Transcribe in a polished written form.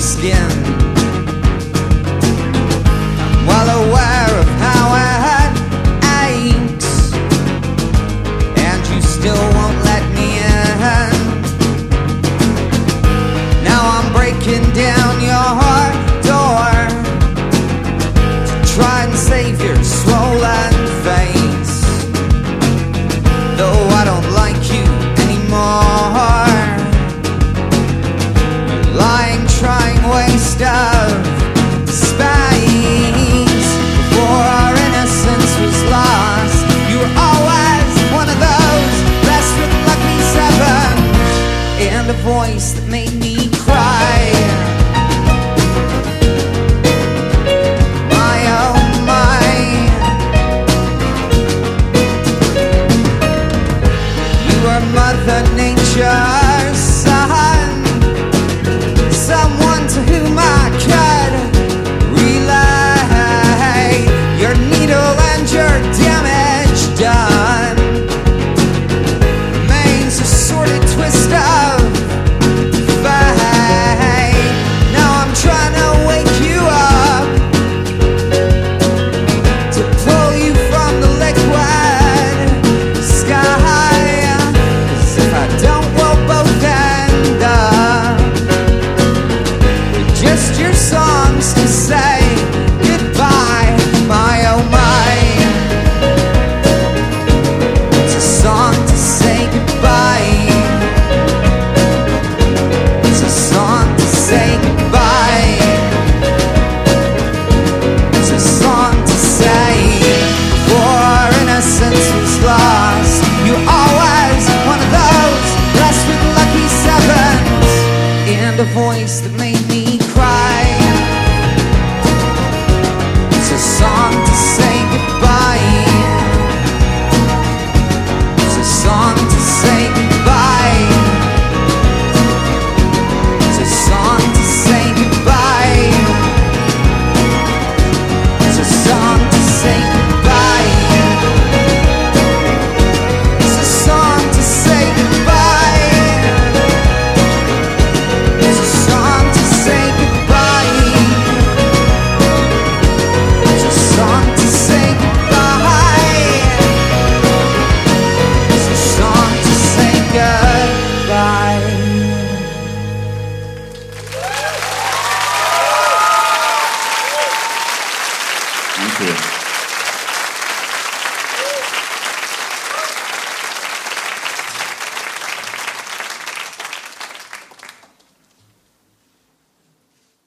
skin. I'm well aware of how it aches, and you still won't let me in. Now I'm breaking down your door to try and save your swollen face, though I don't like you anymore. You're lying, trying waste of space. Before our innocence was lost, you were always one of those blessed with lucky sevens and a voice that made me cry. My oh my, you are Mother Nature's son, someone to whom I could relay your needle and your damage done. Remains a sordid twist of fate. Now I'm trying to wake you up, to pull you from the liquid sky. 'Cause if I don't, we'll both end up with just your songs to say goodbye. My oh my, it's a song to say goodbye. It's a song to say goodbye. It's a song to say before our innocence was lost. You always one of those blessed with lucky sevens and a voice that made me cry.